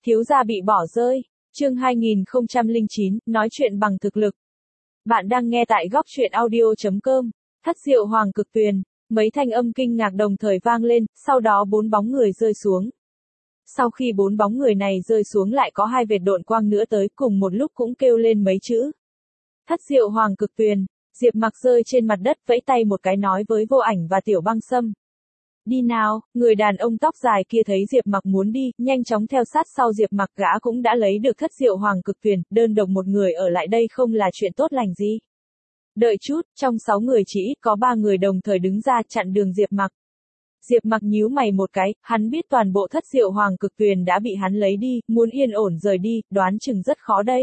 Thiếu gia bị bỏ rơi. Chương 2009, nói chuyện bằng thực lực. Bạn đang nghe tại góc truyện audio.com. Thất diệu hoàng cực tuyền. Mấy thanh âm kinh ngạc đồng thời vang lên, sau đó 4 bóng người rơi xuống. Sau khi 4 bóng người này rơi xuống lại có 2 vệt độn quang nữa tới cùng một lúc cũng kêu lên mấy chữ. Thất diệu hoàng cực tuyền. Diệp Mặc rơi trên mặt đất vẫy tay một cái nói với Vô Ảnh và Tiểu Băng Sâm. Đi nào, người đàn ông tóc dài kia thấy Diệp Mặc muốn đi, nhanh chóng theo sát sau Diệp Mặc, gã cũng đã lấy được thất diệu hoàng cực tuyền, đơn độc một người ở lại đây không là chuyện tốt lành gì. Đợi chút, trong 6 người chỉ ít có 3 người đồng thời đứng ra chặn đường Diệp Mặc. Diệp Mặc nhíu mày một cái, hắn biết toàn bộ thất diệu hoàng cực tuyền đã bị hắn lấy đi, muốn yên ổn rời đi, đoán chừng rất khó đây.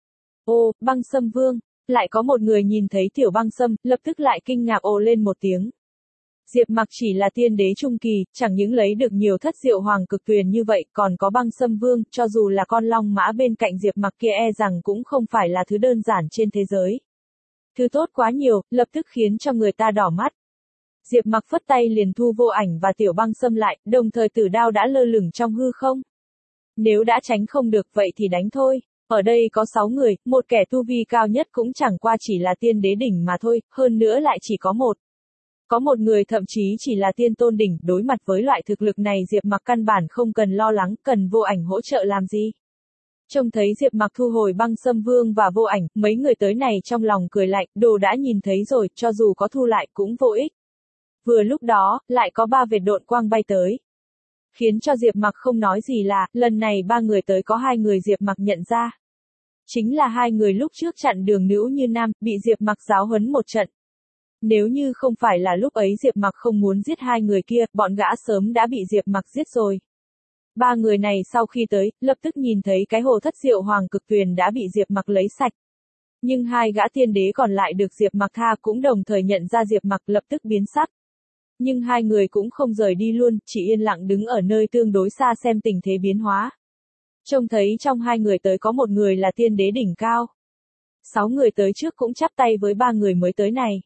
Ô, Băng Sâm Vương, lại có một người nhìn thấy Tiểu Băng Sâm, lập tức lại kinh ngạc ồ lên một tiếng. Diệp Mặc chỉ là tiên đế trung kỳ, chẳng những lấy được nhiều thất diệu hoàng cực tuyền như vậy, còn có Băng Sâm Vương, cho dù là con long mã bên cạnh Diệp Mặc kia e rằng cũng không phải là thứ đơn giản trên thế giới. Thứ tốt quá nhiều, lập tức khiến cho người ta đỏ mắt. Diệp Mặc phất tay liền thu Vô Ảnh và Tiểu Băng Sâm lại, đồng thời tử đao đã lơ lửng trong hư không. Nếu đã tránh không được vậy thì đánh thôi. Ở đây có 6 người, một kẻ tu vi cao nhất cũng chẳng qua chỉ là tiên đế đỉnh mà thôi, hơn nữa lại chỉ có một. Có một người thậm chí chỉ là tiên tôn đỉnh, đối mặt với loại thực lực này Diệp Mặc căn bản không cần lo lắng, cần Vô Ảnh hỗ trợ làm gì. Trông thấy Diệp Mặc thu hồi Băng Sâm Vương và Vô Ảnh, mấy người tới này trong lòng cười lạnh, đồ đã nhìn thấy rồi, cho dù có thu lại cũng vô ích. Vừa lúc đó, lại có 3 vệt độn quang bay tới. Khiến cho Diệp Mặc không nói gì là, lần này 3 người tới có 2 người Diệp Mặc nhận ra. Chính là 2 người lúc trước chặn đường Nữ Như Nam, bị Diệp Mặc giáo huấn một trận. Nếu như không phải là lúc ấy Diệp Mặc không muốn giết 2 người kia, bọn gã sớm đã bị Diệp Mặc giết rồi. 3 người này sau khi tới, lập tức nhìn thấy cái hồ thất diệu hoàng cực tuyền đã bị Diệp Mặc lấy sạch. Nhưng 2 gã tiên đế còn lại được Diệp Mặc tha cũng đồng thời nhận ra Diệp Mặc, lập tức biến sắc. Nhưng 2 người cũng không rời đi luôn, chỉ yên lặng đứng ở nơi tương đối xa xem tình thế biến hóa. Trông thấy trong 2 người tới có một người là tiên đế đỉnh cao. 6 người tới trước cũng chắp tay với 3 người mới tới này.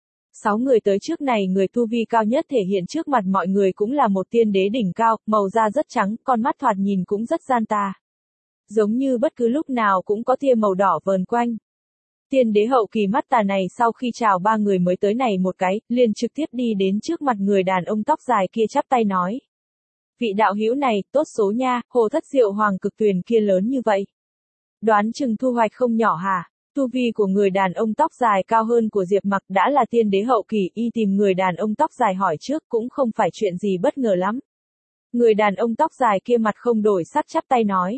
6 người tới trước này người tu vi cao nhất thể hiện trước mặt mọi người cũng là một tiên đế đỉnh cao, màu da rất trắng, con mắt thoạt nhìn cũng rất gian tà. Giống như bất cứ lúc nào cũng có tia màu đỏ vờn quanh. Tiên đế hậu kỳ mắt tà này sau khi chào 3 người mới tới này một cái, liền trực tiếp đi đến trước mặt người đàn ông tóc dài kia chắp tay nói. Vị đạo hữu này, tốt số nha, hồ thất diệu hoàng cực tuyền kia lớn như vậy. Đoán chừng thu hoạch không nhỏ hả? Tu vi của người đàn ông tóc dài cao hơn của Diệp Mặc đã là tiên đế hậu kỳ, y tìm người đàn ông tóc dài hỏi trước cũng không phải chuyện gì bất ngờ lắm. Người đàn ông tóc dài kia mặt không đổi sắc chắp tay nói.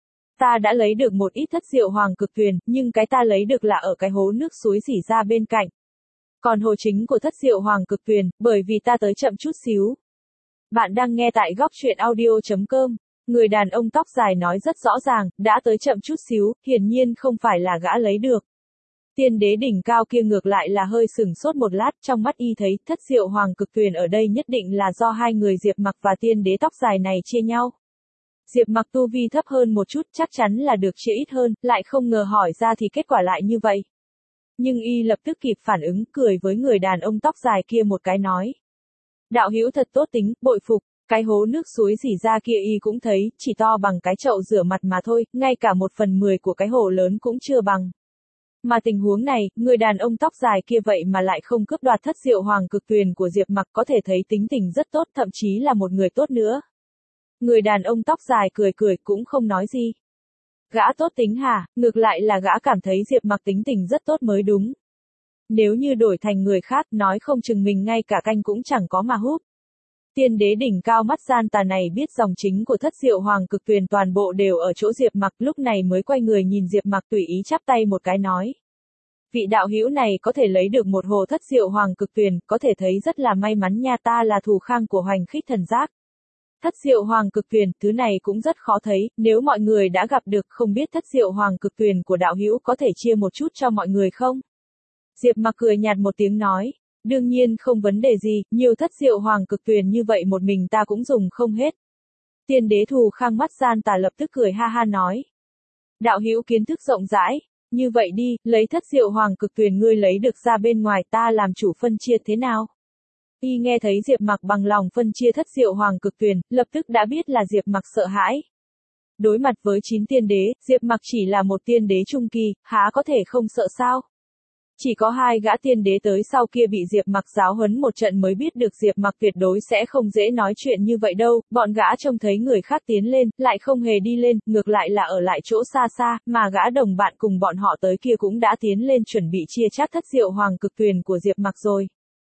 Ta đã lấy được một ít thất diệu hoàng cực tuyền, nhưng cái ta lấy được là ở cái hố nước suối rỉ ra bên cạnh. Còn hồ chính của thất diệu hoàng cực tuyền, bởi vì ta tới chậm chút xíu. Bạn đang nghe tại góc truyện audio.com. Người đàn ông tóc dài nói rất rõ ràng, đã tới chậm chút xíu, hiển nhiên không phải là gã lấy được. Tiên đế đỉnh cao kia ngược lại là hơi sửng sốt một lát, trong mắt y thấy thất diệu hoàng cực tuyền ở đây nhất định là do 2 người Diệp Mặc và tiên đế tóc dài này chia nhau. Diệp Mặc tu vi thấp hơn một chút chắc chắn là được chia ít hơn, lại không ngờ hỏi ra thì kết quả lại như vậy. Nhưng y lập tức kịp phản ứng, cười với người đàn ông tóc dài kia một cái nói. Đạo hữu thật tốt tính, bội phục. Cái hố nước suối rỉ ra kia y cũng thấy, chỉ to bằng cái chậu rửa mặt mà thôi, ngay cả 1/10 của cái hồ lớn cũng chưa bằng. Mà tình huống này, người đàn ông tóc dài kia vậy mà lại không cướp đoạt thất diệu hoàng cực tuyền của Diệp Mặc, có thể thấy tính tình rất tốt, thậm chí là một người tốt nữa. Người đàn ông tóc dài cười cười cũng không nói gì. Gã tốt tính hả, ngược lại là gã cảm thấy Diệp Mặc tính tình rất tốt mới đúng. Nếu như đổi thành người khác, nói không chừng mình ngay cả canh cũng chẳng có mà húp. Tiên đế đỉnh cao mắt gian tà này biết dòng chính của thất diệu hoàng cực tuyền toàn bộ đều ở chỗ Diệp Mặc, lúc này mới quay người nhìn Diệp Mặc tùy ý chắp tay một cái nói. Vị đạo hữu này có thể lấy được một hồ thất diệu hoàng cực tuyền, có thể thấy rất là may mắn nha, ta là thủ khang của Hoành Khích Thần Giác. Thất diệu hoàng cực tuyền, thứ này cũng rất khó thấy, nếu mọi người đã gặp được không biết thất diệu hoàng cực tuyền của đạo hữu có thể chia một chút cho mọi người không? Diệp Mặc cười nhạt một tiếng nói. Đương nhiên không vấn đề gì, nhiều thất diệu hoàng cực tuyền như vậy một mình ta cũng dùng không hết. Tiên đế thù khang mắt gian tà lập tức cười ha ha nói. Đạo hữu kiến thức rộng rãi, như vậy đi, lấy thất diệu hoàng cực tuyền ngươi lấy được ra bên ngoài ta làm chủ phân chia thế nào? Y nghe thấy Diệp Mặc bằng lòng phân chia thất diệu hoàng cực tuyền, lập tức đã biết là Diệp Mặc sợ hãi. Đối mặt với 9 tiên đế, Diệp Mặc chỉ là một tiên đế trung kỳ, há có thể không sợ sao? Chỉ có 2 gã tiên đế tới sau kia bị Diệp Mặc giáo huấn một trận mới biết được Diệp Mặc tuyệt đối sẽ không dễ nói chuyện như vậy đâu, bọn gã trông thấy người khác tiến lên, lại không hề đi lên, ngược lại là ở lại chỗ xa xa, mà gã đồng bạn cùng bọn họ tới kia cũng đã tiến lên chuẩn bị chia chác thất diệu hoàng cực tuyền của Diệp Mặc rồi.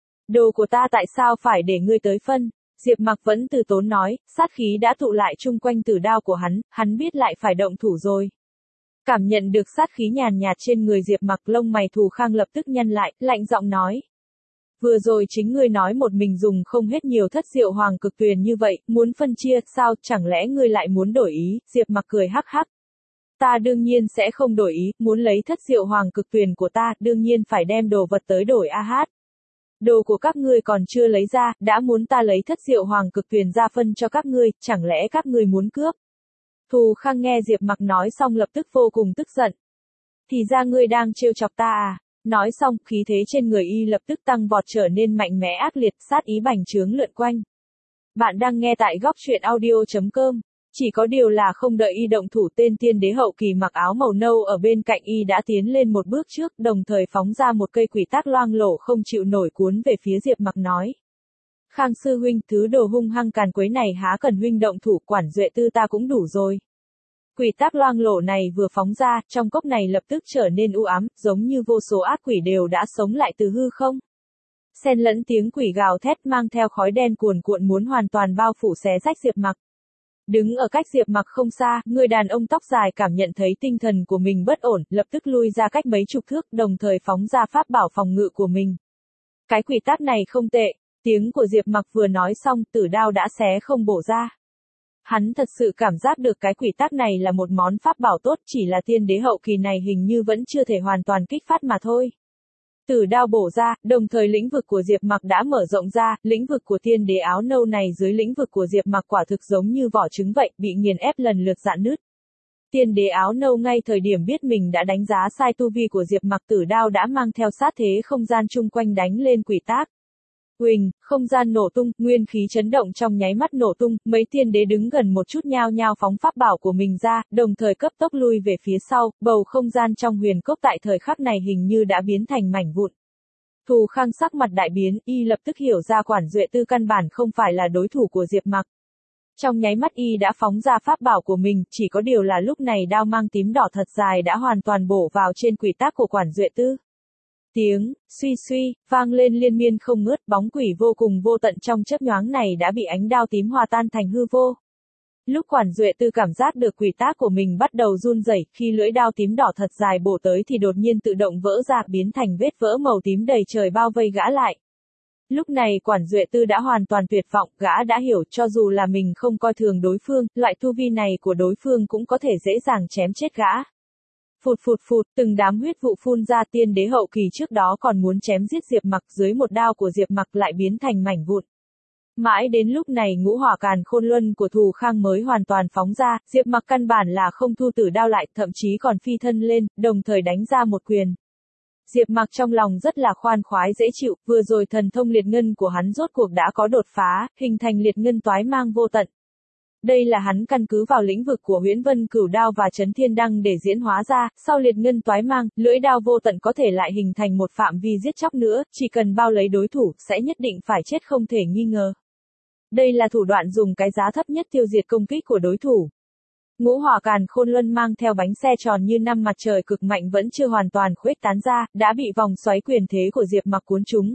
Đồ của ta tại sao phải để ngươi tới phân? Diệp Mặc vẫn từ tốn nói, sát khí đã tụ lại chung quanh tử đao của hắn biết lại phải động thủ rồi. Cảm nhận được sát khí nhàn nhạt trên người Diệp Mặc, lông mày Thù Khang lập tức nhăn lại, lạnh giọng nói. Vừa rồi chính ngươi nói một mình dùng không hết nhiều thất diệu hoàng cực tuyền như vậy, muốn phân chia, sao, chẳng lẽ ngươi lại muốn đổi ý? Diệp Mặc cười hắc hắc. Ta đương nhiên sẽ không đổi ý, muốn lấy thất diệu hoàng cực tuyền của ta, đương nhiên phải đem đồ vật tới đổi a hát. Đồ của các ngươi còn chưa lấy ra, đã muốn ta lấy thất diệu hoàng cực tuyền ra phân cho các ngươi, chẳng lẽ các ngươi muốn cướp? Thù Khang nghe Diệp Mặc nói xong lập tức vô cùng tức giận. Thì ra ngươi đang trêu chọc ta à? Nói xong, khí thế trên người y lập tức tăng vọt trở nên mạnh mẽ ác liệt, sát ý bành trướng lượn quanh. Bạn đang nghe tại góc truyện audio.com. Chỉ có điều là không đợi y động thủ, tên tiên đế hậu kỳ mặc áo màu nâu ở bên cạnh y đã tiến lên một bước trước, đồng thời phóng ra một cây quỷ tác loang lổ không chịu nổi cuốn về phía Diệp Mặc nói. Khang sư huynh, thứ đồ hung hăng càn quấy này há cần huynh động thủ, quản duệ tư ta cũng đủ rồi. Quỷ tác loang lổ này vừa phóng ra, trong cốc này lập tức trở nên u ám, giống như vô số ác quỷ đều đã sống lại từ hư không. Xen lẫn tiếng quỷ gào thét mang theo khói đen cuồn cuộn muốn hoàn toàn bao phủ xé rách Diệp Mặc. Đứng ở cách Diệp Mặc không xa, người đàn ông tóc dài cảm nhận thấy tinh thần của mình bất ổn, lập tức lui ra cách mấy chục thước, đồng thời phóng ra pháp bảo phòng ngự của mình. Cái quỷ tác này không tệ, tiếng của Diệp Mặc vừa nói xong, tử đao đã xé không bổ ra. Hắn thật sự cảm giác được cái quỷ tác này là một món pháp bảo tốt, chỉ là tiên đế hậu kỳ này hình như vẫn chưa thể hoàn toàn kích phát mà thôi. Tử đao bổ ra, đồng thời lĩnh vực của Diệp Mặc đã mở rộng ra, lĩnh vực của tiên đế áo nâu này dưới lĩnh vực của Diệp Mặc quả thực giống như vỏ trứng vậy, bị nghiền ép lần lượt rạn nứt. Tiên đế áo nâu ngay thời điểm biết mình đã đánh giá sai tu vi của Diệp Mặc, tử đao đã mang theo sát thế không gian chung quanh đánh lên quỷ tác. Uỳnh, không gian nổ tung, nguyên khí chấn động trong nháy mắt nổ tung, mấy tiên đế đứng gần một chút nhao nhao phóng pháp bảo của mình ra, đồng thời cấp tốc lui về phía sau, bầu không gian trong huyền cốc tại thời khắc này hình như đã biến thành mảnh vụn. Thù Khang sắc mặt đại biến, y lập tức hiểu ra quản duệ tư căn bản không phải là đối thủ của Diệp Mặc. Trong nháy mắt y đã phóng ra pháp bảo của mình, chỉ có điều là lúc này đao mang tím đỏ thật dài đã hoàn toàn bổ vào trên quỷ tác của quản duệ tư. Tiếng suy suy vang lên liên miên không ngớt, bóng quỷ vô cùng vô tận trong chớp nhoáng này đã bị ánh đao tím hòa tan thành hư vô. Lúc quản duệ tư cảm giác được quỷ tác của mình bắt đầu run rẩy, khi lưỡi đao tím đỏ thật dài bổ tới thì đột nhiên tự động vỡ ra, biến thành vết vỡ màu tím đầy trời bao vây gã lại. Lúc này quản duệ tư đã hoàn toàn tuyệt vọng, gã đã hiểu cho dù là mình không coi thường đối phương, loại tu vi này của đối phương cũng có thể dễ dàng chém chết gã. Phụt phụt phụt, từng đám huyết vụ phun ra, tiên đế hậu kỳ trước đó còn muốn chém giết Diệp Mặc dưới một đao của Diệp Mặc lại biến thành mảnh vụn. Mãi đến lúc này ngũ hỏa càn khôn luân của Thù Khang mới hoàn toàn phóng ra, Diệp Mặc căn bản là không thu tử đao lại, thậm chí còn phi thân lên, đồng thời đánh ra một quyền. Diệp Mặc trong lòng rất là khoan khoái dễ chịu, vừa rồi thần thông liệt ngân của hắn rốt cuộc đã có đột phá, hình thành liệt ngân toái mang vô tận. Đây là hắn căn cứ vào lĩnh vực của Huyễn Vân Cửu Đao và Chấn Thiên Đăng để diễn hóa ra, sau liệt ngân toái mang, lưỡi đao vô tận có thể lại hình thành một phạm vi giết chóc nữa, chỉ cần bao lấy đối thủ, sẽ nhất định phải chết không thể nghi ngờ. Đây là thủ đoạn dùng cái giá thấp nhất tiêu diệt công kích của đối thủ. Ngũ hỏa càn khôn luân mang theo bánh xe tròn như năm mặt trời cực mạnh vẫn chưa hoàn toàn khuếch tán ra, đã bị vòng xoáy quyền thế của Diệp Mặc cuốn trúng.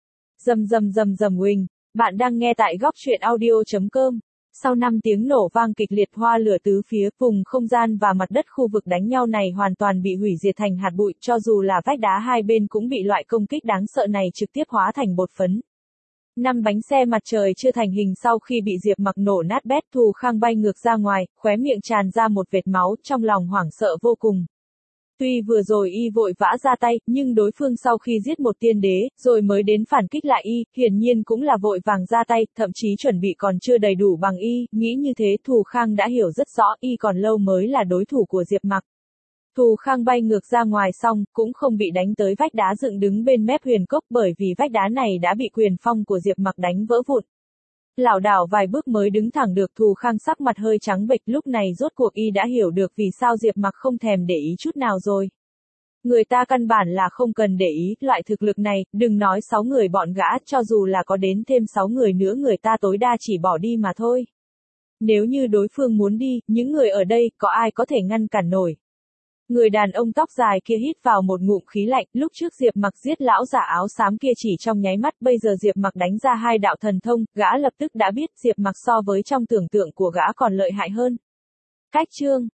Rầm rầm rầm rầm uỳnh, bạn đang nghe tại góc truyện audio.com. Sau 5 tiếng nổ vang kịch liệt, hoa lửa tứ phía, vùng không gian và mặt đất khu vực đánh nhau này hoàn toàn bị hủy diệt thành hạt bụi, cho dù là vách đá hai bên cũng bị loại công kích đáng sợ này trực tiếp hóa thành bột phấn. 5 bánh xe mặt trời chưa thành hình sau khi bị Diệp Mặc nổ nát bét, Thù Khang bay ngược ra ngoài, khóe miệng tràn ra một vệt máu, trong lòng hoảng sợ vô cùng. Tuy vừa rồi y vội vã ra tay, nhưng đối phương sau khi giết một tiên đế, rồi mới đến phản kích lại y, hiển nhiên cũng là vội vàng ra tay, thậm chí chuẩn bị còn chưa đầy đủ bằng y, nghĩ như thế Thù Khang đã hiểu rất rõ y còn lâu mới là đối thủ của Diệp Mặc. Thù Khang bay ngược ra ngoài xong, cũng không bị đánh tới vách đá dựng đứng bên mép huyền cốc bởi vì vách đá này đã bị quyền phong của Diệp Mặc đánh vỡ vụn. Lảo đảo vài bước mới đứng thẳng được. Thù Khang sắc mặt hơi trắng bệch, lúc này rốt cuộc y đã hiểu được vì sao Diệp Mặc không thèm để ý chút nào rồi. Người ta căn bản là không cần để ý, loại thực lực này, đừng nói 6 người bọn gã, cho dù là có đến thêm 6 người nữa người ta tối đa chỉ bỏ đi mà thôi. Nếu như đối phương muốn đi, những người ở đây, có ai có thể ngăn cản nổi. Người đàn ông tóc dài kia hít vào một ngụm khí lạnh, lúc trước Diệp Mặc giết lão giả áo xám kia chỉ trong nháy mắt, bây giờ Diệp Mặc đánh ra 2 đạo thần thông, gã lập tức đã biết Diệp Mặc so với trong tưởng tượng của gã còn lợi hại hơn. Cách chương